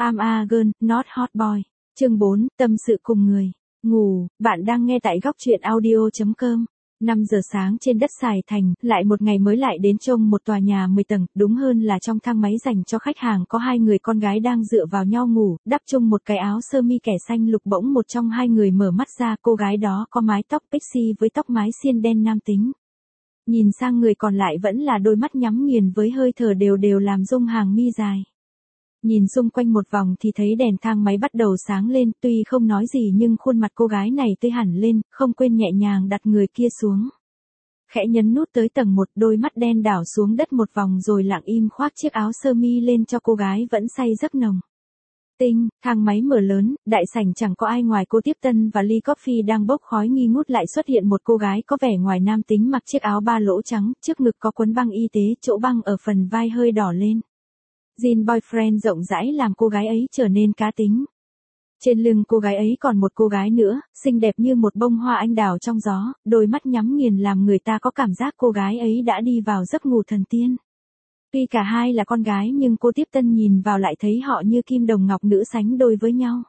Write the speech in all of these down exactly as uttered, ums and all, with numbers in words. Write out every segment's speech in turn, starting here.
I'm a girl, not hot boy. Chương bốn, tâm sự cùng người. Ngủ, bạn đang nghe tại góc truyện audio chấm com. năm giờ sáng trên đất Sài Thành, lại một ngày mới lại đến trông một tòa nhà mười tầng, đúng hơn là trong thang máy dành cho khách hàng có hai người con gái đang dựa vào nhau ngủ, đắp chung một cái áo sơ mi kẻ xanh lục. Bỗng một trong hai người mở mắt ra, cô gái đó có mái tóc pixie với tóc mái xiên đen nam tính. Nhìn sang người còn lại vẫn là đôi mắt nhắm nghiền với hơi thở đều đều làm rung hàng mi dài. Nhìn xung quanh một vòng thì thấy đèn thang máy bắt đầu sáng lên, tuy không nói gì nhưng khuôn mặt cô gái này tươi hẳn lên, không quên nhẹ nhàng đặt người kia xuống. Khẽ nhấn nút tới tầng một, đôi mắt đen đảo xuống đất một vòng rồi lặng im khoác chiếc áo sơ mi lên cho cô gái vẫn say giấc nồng. Tinh, thang máy mở lớn, đại sảnh chẳng có ai ngoài cô tiếp tân và ly coffee đang bốc khói nghi ngút. Lại xuất hiện một cô gái có vẻ ngoài nam tính mặc chiếc áo ba lỗ trắng, trước ngực có quấn băng y tế, chỗ băng ở phần vai hơi đỏ lên. Jean boyfriend rộng rãi làm cô gái ấy trở nên cá tính. Trên lưng cô gái ấy còn một cô gái nữa, xinh đẹp như một bông hoa anh đào trong gió, đôi mắt nhắm nghiền làm người ta có cảm giác cô gái ấy đã đi vào giấc ngủ thần tiên. Tuy cả hai là con gái nhưng cô tiếp tân nhìn vào lại thấy họ như kim đồng ngọc nữ sánh đôi với nhau.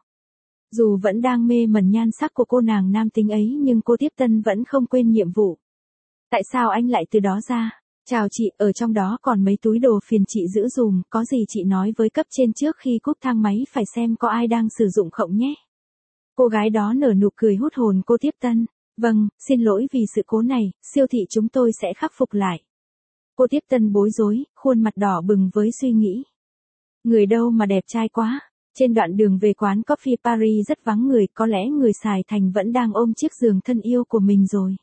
Dù vẫn đang mê mẩn nhan sắc của cô nàng nam tính ấy nhưng cô tiếp tân vẫn không quên nhiệm vụ. Tại sao anh lại từ đó ra? Chào chị, ở trong đó còn mấy túi đồ phiền chị giữ dùm, có gì chị nói với cấp trên trước khi cúp thang máy phải xem có ai đang sử dụng không nhé. Cô gái đó nở nụ cười hút hồn cô tiếp tân. Vâng, xin lỗi vì sự cố này, siêu thị chúng tôi sẽ khắc phục lại. Cô tiếp tân bối rối, khuôn mặt đỏ bừng với suy nghĩ. Người đâu mà đẹp trai quá. Trên đoạn đường về quán Coffee Paris rất vắng người, có lẽ người Sài Thành vẫn đang ôm chiếc giường thân yêu của mình rồi.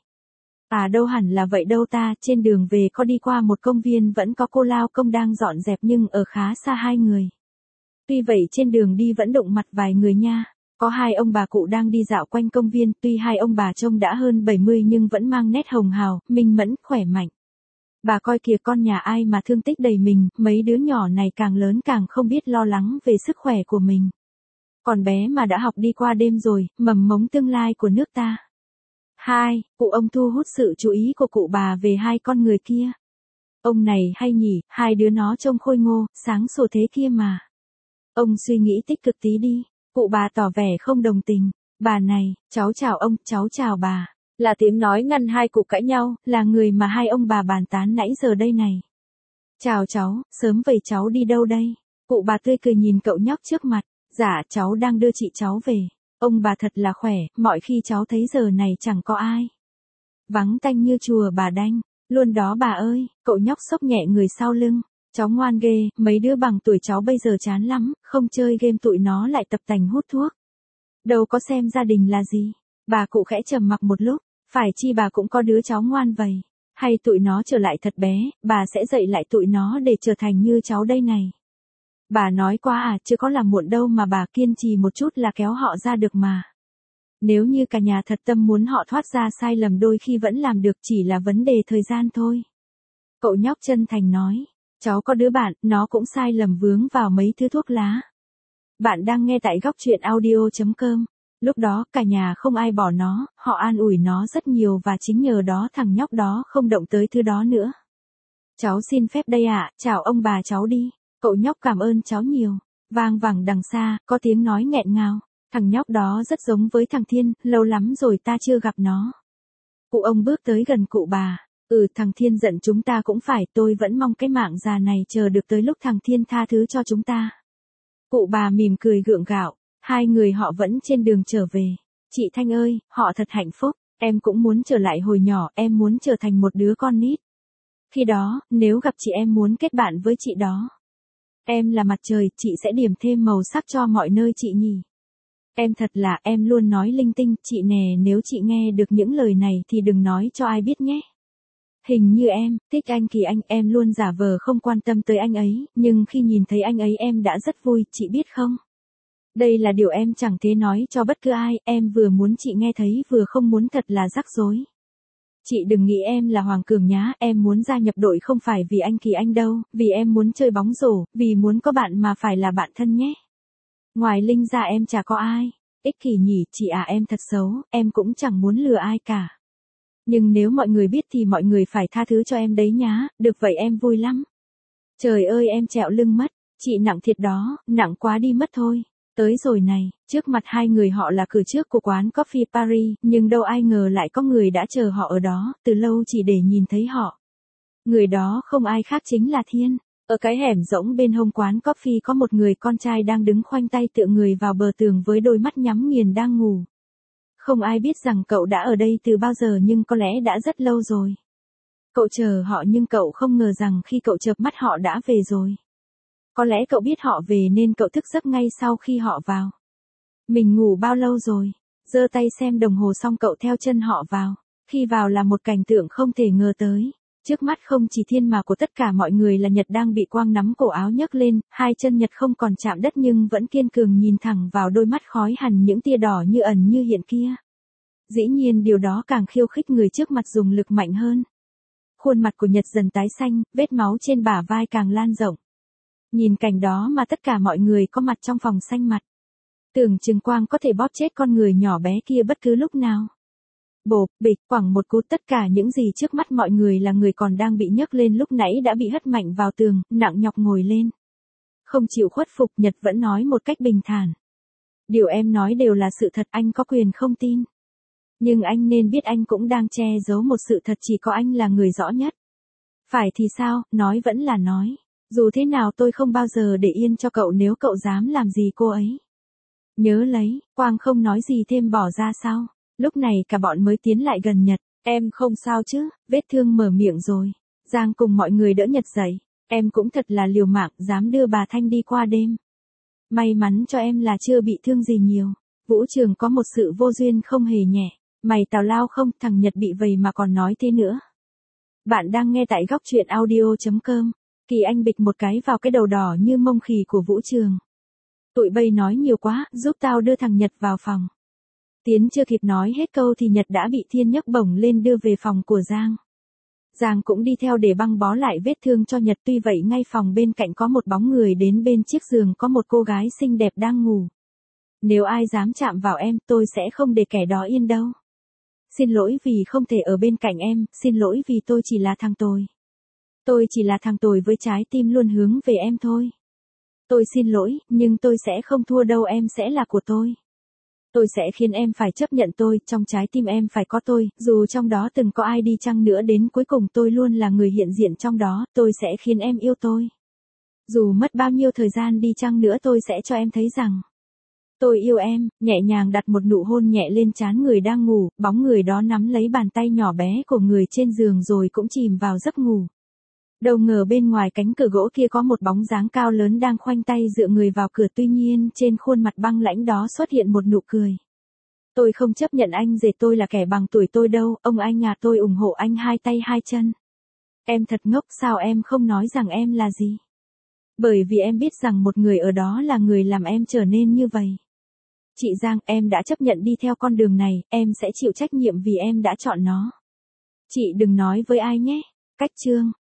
À đâu hẳn là vậy đâu ta, trên đường về có đi qua một công viên vẫn có cô lao công đang dọn dẹp nhưng ở khá xa hai người. Tuy vậy trên đường đi vẫn đụng mặt vài người nha, có hai ông bà cụ đang đi dạo quanh công viên, tuy hai ông bà trông đã hơn bảy mươi nhưng vẫn mang nét hồng hào, minh mẫn, khỏe mạnh. Bà coi kìa con nhà ai mà thương tích đầy mình, mấy đứa nhỏ này càng lớn càng không biết lo lắng về sức khỏe của mình. Còn bé mà đã học đi qua đêm rồi, mầm mống tương lai của nước ta. Hai, cụ ông thu hút sự chú ý của cụ bà về hai con người kia. Ông này hay nhỉ, hai đứa nó trông khôi ngô, sáng sủa thế kia mà. Ông suy nghĩ tích cực tí đi, cụ bà tỏ vẻ không đồng tình. Bà này, cháu chào ông, cháu chào bà. Là tiếng nói ngăn hai cụ cãi nhau, là người mà hai ông bà bàn tán nãy giờ đây này. Chào cháu, sớm vậy cháu đi đâu đây? Cụ bà tươi cười nhìn cậu nhóc trước mặt. Dạ, cháu đang đưa chị cháu về. Ông bà thật là khỏe, mọi khi cháu thấy giờ này chẳng có ai. Vắng tanh như chùa bà đanh, luôn đó bà ơi, cậu nhóc xốc nhẹ người sau lưng. Cháu ngoan ghê, mấy đứa bằng tuổi cháu bây giờ chán lắm, không chơi game tụi nó lại tập tành hút thuốc. Đâu có xem gia đình là gì. Bà cụ khẽ trầm mặc một lúc, phải chi bà cũng có đứa cháu ngoan vậy. Hay tụi nó trở lại thật bé, bà sẽ dạy lại tụi nó để trở thành như cháu đây này. Bà nói quá à, chứ có làm muộn đâu mà bà kiên trì một chút là kéo họ ra được mà. Nếu như cả nhà thật tâm muốn họ thoát ra sai lầm đôi khi vẫn làm được, chỉ là vấn đề thời gian thôi. Cậu nhóc chân thành nói, cháu có đứa bạn, nó cũng sai lầm vướng vào mấy thứ thuốc lá. Bạn đang nghe tại góc truyện audio chấm com. Lúc đó cả nhà không ai bỏ nó, họ an ủi nó rất nhiều và chính nhờ đó thằng nhóc đó không động tới thứ đó nữa. Cháu xin phép đây ạ, chào ông bà cháu đi. Cậu nhóc cảm ơn cháu nhiều. Vang vẳng đằng xa, có tiếng nói nghẹn ngào. Thằng nhóc đó rất giống với thằng Thiên, lâu lắm rồi ta chưa gặp nó. Cụ ông bước tới gần cụ bà. Ừ, thằng Thiên giận chúng ta cũng phải, tôi vẫn mong cái mạng già này chờ được tới lúc thằng Thiên tha thứ cho chúng ta. Cụ bà mỉm cười gượng gạo, hai người họ vẫn trên đường trở về. Chị Thanh ơi, họ thật hạnh phúc, em cũng muốn trở lại hồi nhỏ, em muốn trở thành một đứa con nít. Khi đó, nếu gặp chị em muốn kết bạn với chị đó. Em là mặt trời, chị sẽ điểm thêm màu sắc cho mọi nơi chị nhỉ. Em thật là, em luôn nói linh tinh, chị nè, nếu chị nghe được những lời này thì đừng nói cho ai biết nhé. Hình như em, thích anh Kỳ Anh, em luôn giả vờ không quan tâm tới anh ấy, nhưng khi nhìn thấy anh ấy em đã rất vui, chị biết không? Đây là điều em chẳng thể nói cho bất cứ ai, em vừa muốn chị nghe thấy vừa không muốn, thật là rắc rối. Chị đừng nghĩ em là Hoàng Cường nhá, em muốn gia nhập đội không phải vì anh Kỳ Anh đâu, vì em muốn chơi bóng rổ, vì muốn có bạn mà phải là bạn thân nhé. Ngoài Linh ra em chả có ai. Ích kỷ nhỉ, chị à, em thật xấu, em cũng chẳng muốn lừa ai cả. Nhưng nếu mọi người biết thì mọi người phải tha thứ cho em đấy nhá, được vậy em vui lắm. Trời ơi em trẹo lưng mất, Chị nặng thiệt đó, nặng quá đi mất thôi. Tới rồi này, trước mặt hai người họ là cửa trước của quán Coffee Paris, nhưng đâu ai ngờ lại có người đã chờ họ ở đó, từ lâu chỉ để nhìn thấy họ. Người đó không ai khác chính là Thiên. Ở cái hẻm rỗng bên hông quán coffee có một người con trai đang đứng khoanh tay tựa người vào bờ tường với đôi mắt nhắm nghiền đang ngủ. Không ai biết rằng cậu đã ở đây từ bao giờ nhưng có lẽ đã rất lâu rồi. Cậu chờ họ nhưng cậu không ngờ rằng khi cậu chợp mắt họ đã về rồi. Có lẽ cậu biết họ về nên cậu thức giấc ngay sau khi họ vào. Mình ngủ bao lâu rồi? Giơ tay xem đồng hồ xong cậu theo chân họ vào. Khi vào là một cảnh tượng không thể ngờ tới. Trước mắt không chỉ Thiên mà của tất cả mọi người là Nhật đang bị quang nắm cổ áo nhấc lên, hai chân Nhật không còn chạm đất nhưng vẫn kiên cường nhìn thẳng vào đôi mắt khói hằn những tia đỏ như ẩn như hiện kia. Dĩ nhiên điều đó càng khiêu khích người trước mặt dùng lực mạnh hơn. Khuôn mặt của Nhật dần tái xanh, vết máu trên bả vai càng lan rộng. Nhìn cảnh đó mà tất cả mọi người có mặt trong phòng xanh mặt. Tưởng chừng quang có thể bóp chết con người nhỏ bé kia bất cứ lúc nào. Bộp, bịch, quẳng một cú tất cả những gì trước mắt mọi người là người còn đang bị nhấc lên lúc nãy đã bị hất mạnh vào tường, nặng nhọc ngồi lên. Không chịu khuất phục Nhật vẫn nói một cách bình thản. Điều em nói đều là sự thật, anh có quyền không tin. Nhưng anh nên biết anh cũng đang che giấu một sự thật, chỉ có anh là người rõ nhất. Phải thì sao, nói vẫn là nói. Dù thế nào tôi không bao giờ để yên cho cậu nếu cậu dám làm gì cô ấy. Nhớ lấy, Quang không nói gì thêm bỏ ra sau. Lúc này cả bọn mới tiến lại gần Nhật. Em không sao chứ, vết thương mở miệng rồi. Giang cùng mọi người đỡ Nhật dậy. Em cũng thật là liều mạng, dám đưa bà Thanh đi qua đêm. May mắn cho em là chưa bị thương gì nhiều. Vũ Trường có một sự vô duyên không hề nhẹ. Mày tào lao không, thằng Nhật bị vầy mà còn nói thế nữa. Bạn đang nghe tại góc truyện audio.com. Kỳ Anh bịch một cái vào cái đầu đỏ như mông khỉ của Vũ Trường. Tụi bay nói nhiều quá, giúp tao đưa thằng Nhật vào phòng. Tiến chưa kịp nói hết câu thì Nhật đã bị Thiên nhấc bổng lên đưa về phòng của Giang. Giang cũng đi theo để băng bó lại vết thương cho Nhật, tuy vậy ngay phòng bên cạnh có một bóng người đến bên chiếc giường có một cô gái xinh đẹp đang ngủ. Nếu ai dám chạm vào em, tôi sẽ không để kẻ đó yên đâu. Xin lỗi vì không thể ở bên cạnh em, xin lỗi vì tôi chỉ là thằng tồi. Tôi chỉ là thằng tồi với trái tim luôn hướng về em thôi. Tôi xin lỗi, nhưng tôi sẽ không thua đâu, em sẽ là của tôi. Tôi sẽ khiến em phải chấp nhận tôi, trong trái tim em phải có tôi, dù trong đó từng có ai đi chăng nữa đến cuối cùng tôi luôn là người hiện diện trong đó, tôi sẽ khiến em yêu tôi. Dù mất bao nhiêu thời gian đi chăng nữa tôi sẽ cho em thấy rằng tôi yêu em, nhẹ nhàng đặt một nụ hôn nhẹ lên trán người đang ngủ, bóng người đó nắm lấy bàn tay nhỏ bé của người trên giường rồi cũng chìm vào giấc ngủ. Đâu ngờ bên ngoài cánh cửa gỗ kia có một bóng dáng cao lớn đang khoanh tay dựa người vào cửa, tuy nhiên trên khuôn mặt băng lãnh đó xuất hiện một nụ cười. Tôi không chấp nhận anh dệt tôi là kẻ bằng tuổi tôi đâu, ông anh à, tôi ủng hộ anh hai tay hai chân. Em thật ngốc, sao em không nói rằng em là gì? Bởi vì em biết rằng một người ở đó là người làm em trở nên như vậy. Chị Giang, em đã chấp nhận đi theo con đường này, em sẽ chịu trách nhiệm vì em đã chọn nó. Chị đừng nói với ai nhé. Cách chương